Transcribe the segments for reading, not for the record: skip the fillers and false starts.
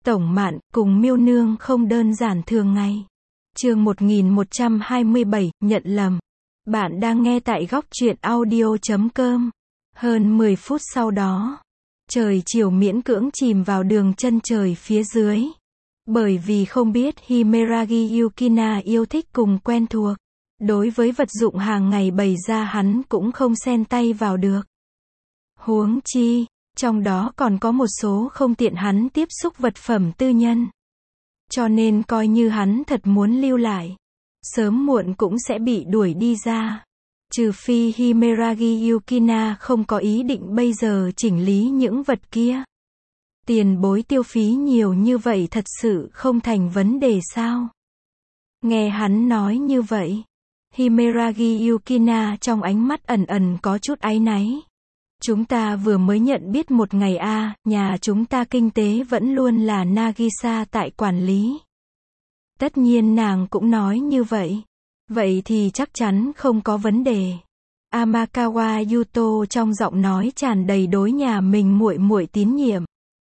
Tổng Mạn, cùng Miêu Nương không đơn giản thường ngày. Chương 1127, nhận lầm. Bạn đang nghe tại góc truyện audio.com. Hơn 10 phút sau đó, trời chiều miễn cưỡng chìm vào đường chân trời phía dưới. Bởi vì không biết Himeragi Yukina yêu thích cùng quen thuộc. Đối với vật dụng hàng ngày bày ra hắn cũng không xen tay vào được. Huống chi, trong đó còn có một số không tiện hắn tiếp xúc vật phẩm tư nhân. Cho nên coi như hắn thật muốn lưu lại, sớm muộn cũng sẽ bị đuổi đi ra. Trừ phi Himeragi Yukina không có ý định bây giờ chỉnh lý những vật kia. Tiền bối tiêu phí nhiều như vậy thật sự không thành vấn đề sao? Nghe hắn nói như vậy, Himeragi Yukina trong ánh mắt ẩn ẩn có chút áy náy. Chúng ta vừa mới nhận biết một ngày nhà chúng ta kinh tế vẫn luôn là Nagisa tại quản lý. Tất nhiên nàng cũng nói như vậy. Vậy thì chắc chắn không có vấn đề. Amakawa Yuto trong giọng nói tràn đầy đối nhà mình muội muội tín nhiệm.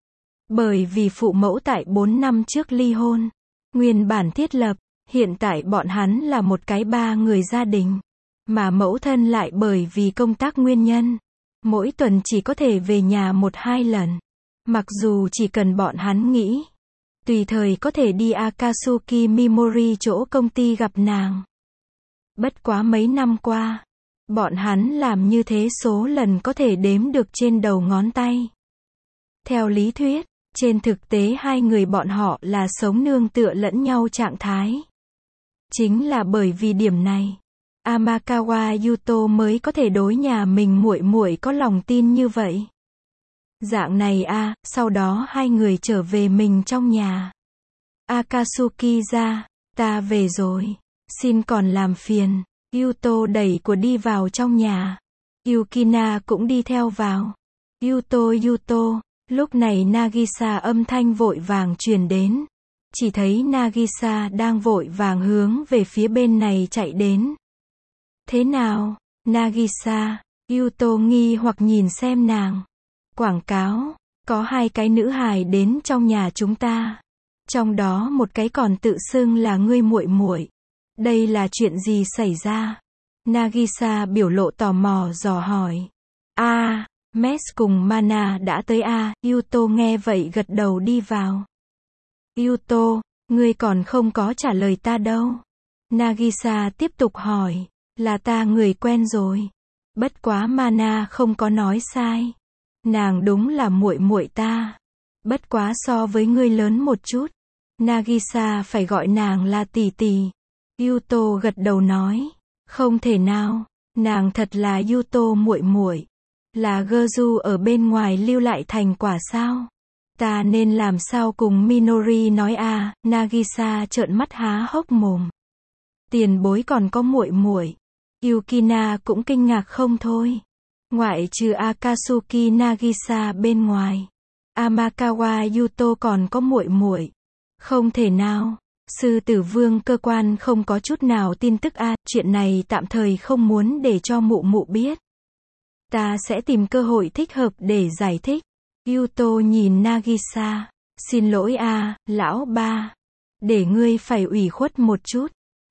Bởi vì phụ mẫu tại 4 năm trước ly hôn, nguyên bản thiết lập, hiện tại bọn hắn là một cái 3 người gia đình. Mà mẫu thân lại bởi vì công tác nguyên nhân, mỗi tuần chỉ có thể về nhà 1-2 lần. Mặc dù chỉ cần bọn hắn nghĩ, tùy thời có thể đi Akatsuki Mimori chỗ công ty gặp nàng. Bất quá mấy năm qua, bọn hắn làm như thế số lần có thể đếm được trên đầu ngón tay. Theo lý thuyết, trên thực tế hai người bọn họ là sống nương tựa lẫn nhau trạng thái. Chính là bởi vì điểm này, Amakawa Yuto mới có thể đối nhà mình muội muội có lòng tin như vậy. Dạng này sau đó hai người trở về mình trong nhà. Akatsuki ra, ta về rồi, xin còn làm phiền. Yuto đẩy của đi vào trong nhà. Yukina cũng đi theo vào. Yuto, lúc này Nagisa âm thanh vội vàng truyền đến. Chỉ thấy Nagisa đang vội vàng hướng về phía bên này chạy đến. Thế nào, Nagisa? Yuto nghi hoặc nhìn xem nàng. Quảng cáo, có 2 cái nữ hài đến trong nhà chúng ta. Trong đó một cái còn tự xưng là ngươi muội muội. Đây là chuyện gì xảy ra? Nagisa biểu lộ tò mò dò hỏi. Mes cùng Mana đã tới Yuto nghe vậy gật đầu đi vào. Yuto, ngươi còn không có trả lời ta đâu. Nagisa tiếp tục hỏi. Là ta người quen rồi. Bất quá Mana không có nói sai. Nàng đúng là muội muội ta. Bất quá so với ngươi lớn một chút. Nagisa phải gọi nàng là tỷ tỷ. Yuto gật đầu nói. Không thể nào, nàng thật là Yuto muội muội. Là Gerju ở bên ngoài lưu lại thành quả sao? Ta nên làm sao cùng Minori nói Nagisa trợn mắt há hốc mồm. Tiền bối còn có muội muội. Yukina cũng kinh ngạc không thôi. Ngoại trừ Akatsuki Nagisa bên ngoài, Amakawa Yuto còn có muội muội. Không thể nào. Sư tử vương cơ quan không có chút nào tin tức chuyện này tạm thời không muốn để cho mụ mụ biết. Ta sẽ tìm cơ hội thích hợp để giải thích. Yuto nhìn Nagisa. Xin lỗi lão ba. Để ngươi phải ủy khuất một chút.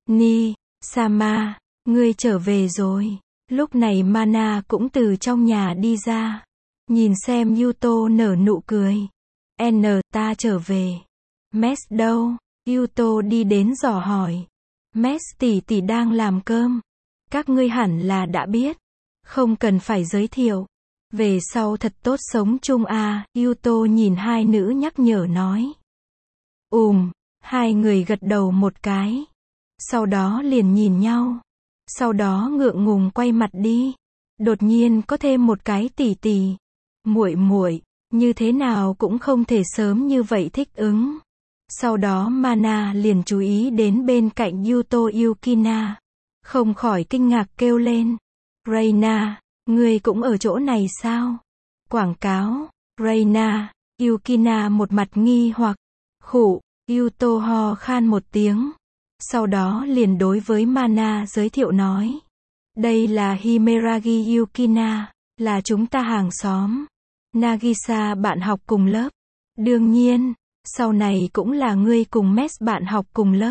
Sama, ngươi trở về rồi. Lúc này Mana cũng từ trong nhà đi ra. Nhìn xem Yuto nở nụ cười. Ta trở về. Mes đâu? Yuto đi đến dò hỏi. Mes tỷ tỷ đang làm cơm. Các ngươi hẳn là đã biết. Không cần phải giới thiệu. Về sau thật tốt sống chung Yuto nhìn hai nữ nhắc nhở nói. Hai người gật đầu một cái. Sau đó liền nhìn nhau. Sau đó ngượng ngùng quay mặt đi. Đột nhiên có thêm một cái tỷ tỷ. Muội muội, như thế nào cũng không thể sớm như vậy thích ứng. Sau đó Mana liền chú ý đến bên cạnh Yuto Yukina. Không khỏi kinh ngạc kêu lên. Reina, ngươi cũng ở chỗ này sao? Quảng cáo. Reina, Yukina một mặt nghi hoặc. Khụ, Yuto ho khan một tiếng. Sau đó liền đối với Mana giới thiệu nói. Đây là Himeragi Yukina, là chúng ta hàng xóm. Nagisa bạn học cùng lớp. Đương nhiên. Sau này cũng là ngươi cùng Mes bạn học cùng lớp.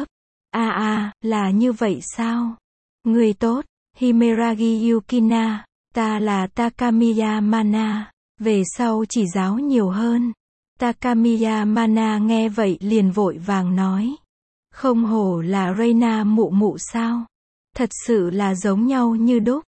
Là như vậy sao? Ngươi tốt, Himeragi Yukina, ta là Takamiya Mana, về sau chỉ giáo nhiều hơn. Takamiya Mana nghe vậy liền vội vàng nói. Không hổ là Reina mụ mụ sao? Thật sự là giống nhau như đúc.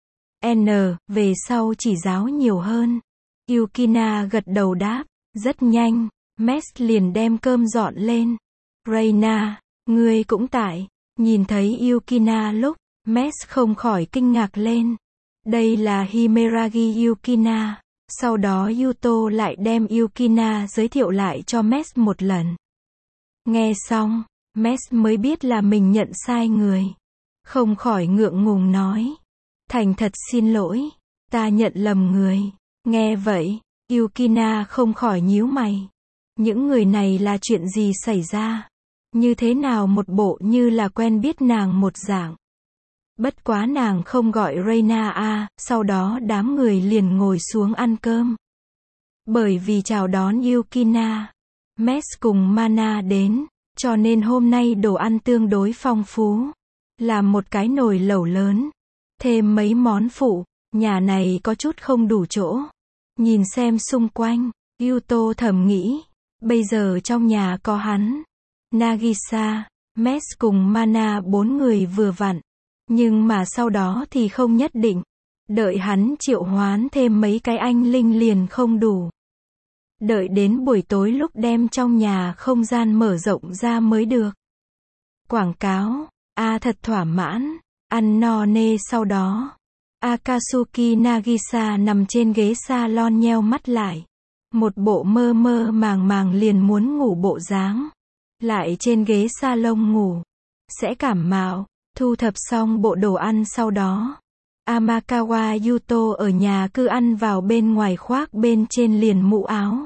Về sau chỉ giáo nhiều hơn. Yukina gật đầu đáp. Rất nhanh, Mes liền đem cơm dọn lên. Reina, ngươi cũng tại. Nhìn thấy Yukina lúc, Mes không khỏi kinh ngạc lên. Đây là Himeragi Yukina. Sau đó Yuto lại đem Yukina giới thiệu lại cho Mes một lần. Nghe xong, Mes mới biết là mình nhận sai người. Không khỏi ngượng ngùng nói. Thành thật xin lỗi, ta nhận lầm người. Nghe vậy, Yukina không khỏi nhíu mày. Những người này là chuyện gì xảy ra? Như thế nào một bộ như là quen biết nàng một dạng. Bất quá nàng không gọi Reina sau đó đám người liền ngồi xuống ăn cơm. Bởi vì chào đón Yukina, Mes cùng Mana đến, cho nên hôm nay đồ ăn tương đối phong phú. Làm một cái nồi lẩu lớn, thêm mấy món phụ, nhà này có chút không đủ chỗ. Nhìn xem xung quanh, Yuto thầm nghĩ, bây giờ trong nhà có hắn, Nagisa, Mes cùng Mana 4 người vừa vặn. Nhưng mà sau đó thì không nhất định. Đợi hắn triệu hoán thêm mấy cái anh linh liền không đủ. Đợi đến buổi tối lúc đem trong nhà không gian mở rộng ra mới được. Quảng cáo, thật thỏa mãn, ăn no nê sau đó. Akatsuki Nagisa nằm trên ghế salon nheo mắt lại. Một bộ mơ mơ màng màng liền muốn ngủ bộ dáng. Lại trên ghế salon ngủ. Sẽ cảm mạo. Thu thập xong bộ đồ ăn sau đó. Amakawa Yuto ở nhà cứ ăn vào bên ngoài khoác bên trên liền mũ áo.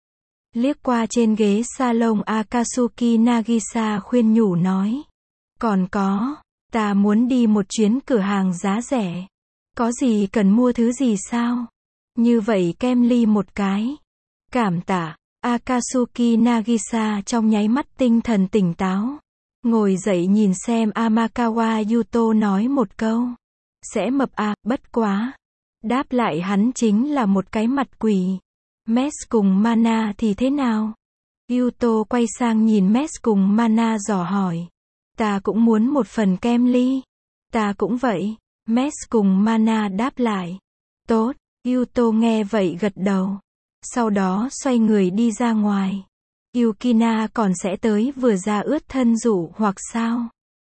Liếc qua trên ghế salon Akatsuki Nagisa khuyên nhủ nói. Còn có, ta muốn đi một chuyến cửa hàng giá rẻ. Có gì cần mua thứ gì sao? Như vậy kem ly một cái. Cảm tạ, Akatsuki Nagisa trong nháy mắt tinh thần tỉnh táo. Ngồi dậy nhìn xem Amakawa Yuto nói một câu. Sẽ mập bất quá. Đáp lại hắn chính là một cái mặt quỷ. Mes cùng Mana thì thế nào? Yuto quay sang nhìn Mes cùng Mana dò hỏi. Ta cũng muốn một phần kem ly. Ta cũng vậy. Mes cùng Mana đáp lại. Tốt, Yuto nghe vậy gật đầu. Sau đó xoay người đi ra ngoài. Yukina còn sẽ tới vừa ra ướt thân rủ hoặc sao?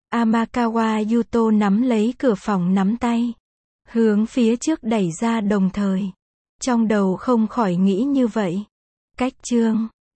Amakawa Yuto nắm lấy cửa phòng nắm tay. Hướng phía trước đẩy ra đồng thời. Trong đầu không khỏi nghĩ như vậy. Cách chương